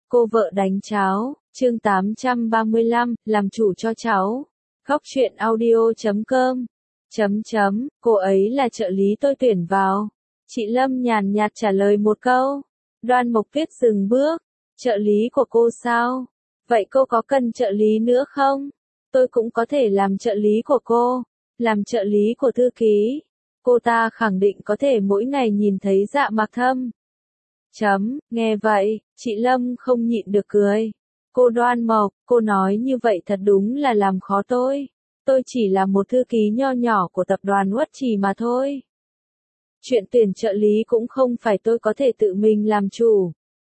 Cô vợ đánh cháo, chương 835, làm chủ cho cháu. Góc truyện audio.com. Cô ấy là trợ lý tôi tuyển vào. Chị Lâm nhàn nhạt trả lời một câu. Đoan Mộc Tuyết dừng bước. Trợ lý của cô sao? Vậy cô có cần trợ lý nữa không? Tôi cũng có thể làm trợ lý của cô. Làm trợ lý của thư ký. Cô ta khẳng định có thể mỗi ngày nhìn thấy Dạ Mạc Thâm. Nghe vậy, chị Lâm không nhịn được cười. Cô Đoan Mộc, cô nói như vậy thật đúng là làm khó tôi. Tôi chỉ là một thư ký nho nhỏ của tập đoàn Uất Trì mà thôi. Chuyện tuyển trợ lý cũng không phải tôi có thể tự mình làm chủ.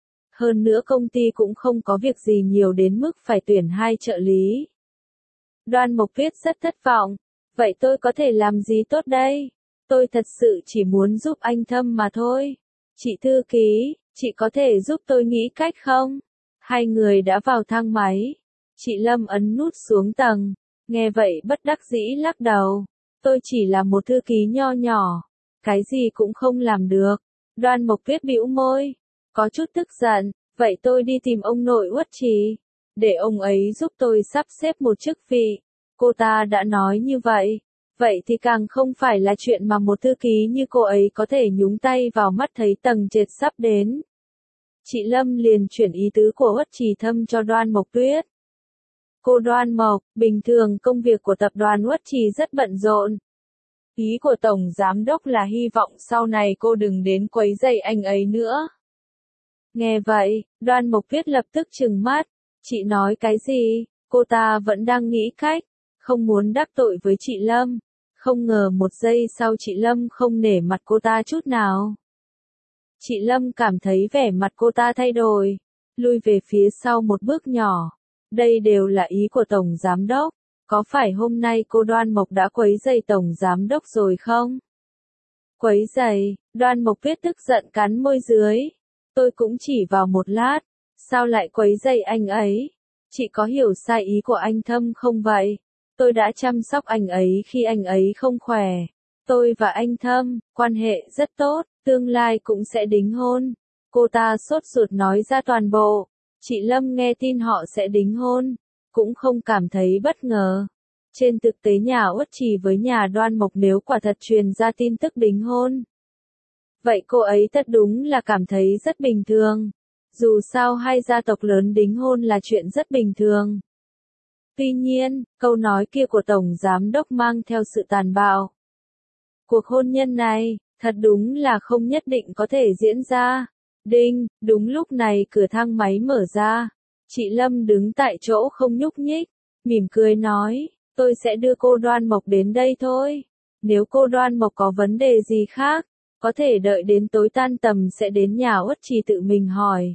Hơn nữa công ty cũng không có việc gì nhiều đến mức phải tuyển 2 trợ lý. Đoan Mộc Tuyết rất thất vọng. Vậy tôi có thể làm gì tốt đây? Tôi thật sự chỉ muốn giúp anh Thâm mà thôi. Chị thư ký, chị có thể giúp tôi nghĩ cách không? Hai người đã vào thang máy. Chị Lâm ấn nút xuống tầng. Nghe vậy bất đắc dĩ lắc đầu. Tôi chỉ là một thư ký nho nhỏ. Cái gì cũng không làm được. Đoan Mộc Tuyết bĩu môi. Có chút tức giận. Vậy tôi đi tìm ông nội Uất Trì. Để ông ấy giúp tôi sắp xếp một chức vị. Cô ta đã nói như vậy. Vậy thì càng không phải là chuyện mà một thư ký như cô ấy có thể nhúng tay vào mắt thấy tầng trệt sắp đến. Chị Lâm liền chuyển ý tứ của Uất Trì Thâm cho Đoan Mộc Tuyết. Cô Đoan Mộc, bình thường công việc của tập đoàn Uất Trì rất bận rộn. Ý của Tổng Giám Đốc là hy vọng sau này cô đừng đến quấy rầy anh ấy nữa. Nghe vậy, Đoan Mộc Tuyết lập tức trừng mắt. Chị nói cái gì? Cô ta vẫn đang nghĩ cách. Không muốn đắc tội với chị Lâm. Không ngờ một giây sau chị Lâm không nể mặt cô ta chút nào. Chị Lâm cảm thấy vẻ mặt cô ta thay đổi. Lui về phía sau một bước nhỏ. Đây đều là ý của Tổng Giám Đốc. Có phải hôm nay cô Đoan Mộc đã quấy rầy Tổng Giám Đốc rồi không? Quấy rầy, Đoan Mộc Tuyết tức giận cắn môi dưới. Tôi cũng chỉ vào một lát. Sao lại quấy rầy anh ấy? Chị có hiểu sai ý của anh Thâm không vậy? Tôi đã chăm sóc anh ấy khi anh ấy không khỏe. Tôi và anh Thâm, quan hệ rất tốt, tương lai cũng sẽ đính hôn. Cô ta sốt ruột nói ra toàn bộ. Chị Lâm nghe tin họ sẽ đính hôn, cũng không cảm thấy bất ngờ. Trên thực tế nhà Uất Trì với nhà Đoan Mộc nếu quả thật truyền ra tin tức đính hôn. Vậy cô ấy thật đúng là cảm thấy rất bình thường. Dù sao hai gia tộc lớn đính hôn là chuyện rất bình thường. Tuy nhiên, câu nói kia của Tổng Giám Đốc mang theo sự tàn bạo. Cuộc hôn nhân này, thật đúng là không nhất định có thể diễn ra. Đinh, đúng lúc này cửa thang máy mở ra. Chị Lâm đứng tại chỗ không nhúc nhích, mỉm cười nói, tôi sẽ đưa cô Đoan Mộc đến đây thôi. Nếu cô Đoan Mộc có vấn đề gì khác, có thể đợi đến tối tan tầm sẽ đến nhà Uất Trì tự mình hỏi.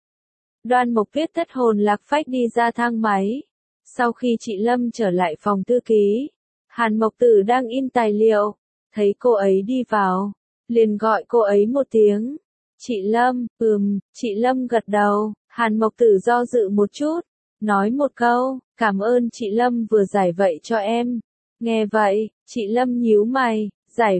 Đoan Mộc Tuyết thất hồn lạc phách đi ra thang máy. Sau khi chị Lâm trở lại phòng thư ký, Hàn Mộc Tử đang in tài liệu, thấy cô ấy đi vào, liền gọi cô ấy một tiếng. Chị Lâm, chị Lâm gật đầu, Hàn Mộc Tử do dự một chút, nói một câu, cảm ơn chị Lâm vừa giải vây cho em. Nghe vậy, chị Lâm nhíu mày, giải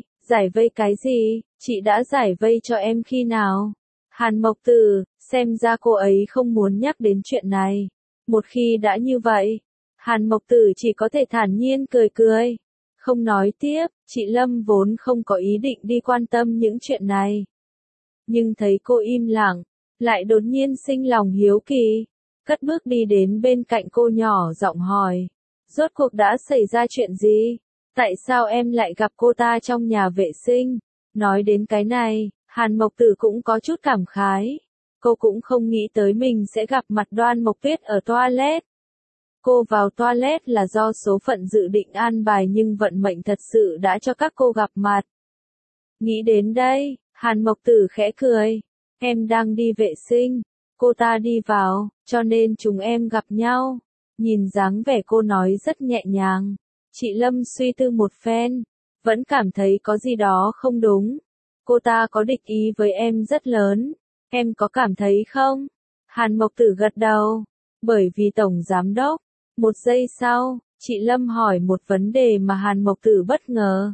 vây cái gì, chị đã giải vây cho em khi nào? Hàn Mộc Tử, xem ra cô ấy không muốn nhắc đến chuyện này. Một khi đã như vậy, Hàn Mộc Tử chỉ có thể thản nhiên cười cười. Không nói tiếp, chị Lâm vốn không có ý định đi quan tâm những chuyện này. Nhưng thấy cô im lặng, lại đột nhiên sinh lòng hiếu kỳ. Cất bước đi đến bên cạnh cô nhỏ giọng hỏi. Rốt cuộc đã xảy ra chuyện gì? Tại sao em lại gặp cô ta trong nhà vệ sinh? Nói đến cái này, Hàn Mộc Tử cũng có chút cảm khái. Cô cũng không nghĩ tới mình sẽ gặp mặt Đoan Mộc Tuyết ở toilet. Cô vào toilet là do số phận dự định an bài nhưng vận mệnh thật sự đã cho các cô gặp mặt. Nghĩ đến đây, Hàn Mộc Tử khẽ cười. Em đang đi vệ sinh, cô ta đi vào, cho nên chúng em gặp nhau. Nhìn dáng vẻ cô nói rất nhẹ nhàng. Chị Lâm suy tư một phen, vẫn cảm thấy có gì đó không đúng. Cô ta có địch ý với em rất lớn. Em có cảm thấy không? Hàn Mộc Tử gật đầu. Bởi vì Tổng Giám Đốc. Một giây sau, chị Lâm hỏi một vấn đề mà Hàn Mộc Tử bất ngờ.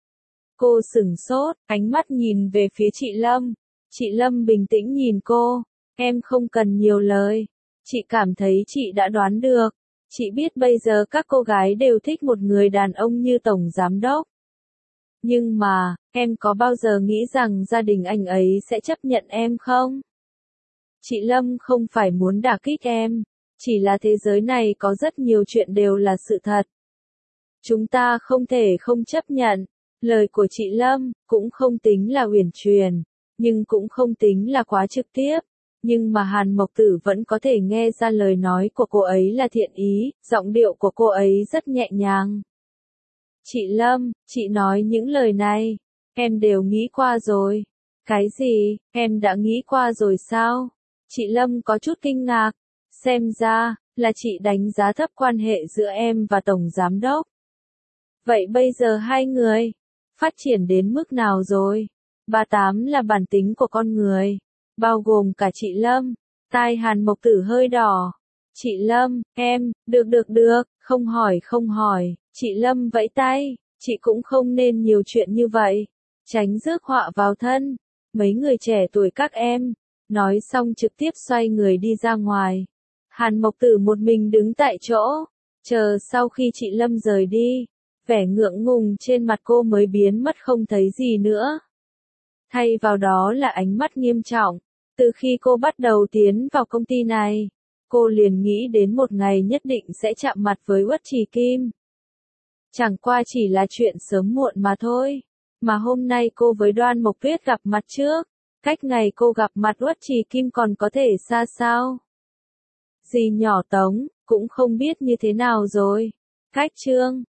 Cô sửng sốt, ánh mắt nhìn về phía chị Lâm. Chị Lâm bình tĩnh nhìn cô. Em không cần nhiều lời. Chị cảm thấy chị đã đoán được. Chị biết bây giờ các cô gái đều thích một người đàn ông như tổng giám đốc. Nhưng mà, em có bao giờ nghĩ rằng gia đình anh ấy sẽ chấp nhận em không? Chị Lâm không phải muốn đả kích em, chỉ là thế giới này có rất nhiều chuyện đều là sự thật. Chúng ta không thể không chấp nhận. Lời của chị Lâm cũng không tính là uyển chuyển, nhưng cũng không tính là quá trực tiếp. Nhưng mà Hàn Mộc Tử vẫn có thể nghe ra lời nói của cô ấy là thiện ý, giọng điệu của cô ấy rất nhẹ nhàng. Chị Lâm, chị nói những lời này, em đều nghĩ qua rồi. Cái gì, em đã nghĩ qua rồi sao? Chị Lâm có chút kinh ngạc. Xem ra, là chị đánh giá thấp quan hệ giữa em và Tổng Giám Đốc. Vậy bây giờ hai người, phát triển đến mức nào rồi? 38 là bản tính của con người, bao gồm cả chị Lâm. Tai Hàn Mộc Tử hơi đỏ. Chị Lâm, em, được, không hỏi. Chị Lâm vẫy tay, chị cũng không nên nhiều chuyện như vậy. Tránh rước họa vào thân. Mấy người trẻ tuổi các em. Nói xong trực tiếp xoay người đi ra ngoài. Hàn Mộc Tử một mình đứng tại chỗ. Chờ sau khi chị Lâm rời đi. Vẻ ngượng ngùng trên mặt cô mới biến mất không thấy gì nữa. Thay vào đó là ánh mắt nghiêm trọng. Từ khi cô bắt đầu tiến vào công ty này, cô liền nghĩ đến một ngày nhất định sẽ chạm mặt với Uất Trì Kim. Chẳng qua chỉ là chuyện sớm muộn mà thôi. Mà hôm nay cô với Đoan Mộc Tuyết gặp mặt trước. Cách ngày cô gặp mặt Uất Trì Kim còn có thể xa sao? Dì nhỏ Tống, cũng không biết như thế nào rồi. Cách chương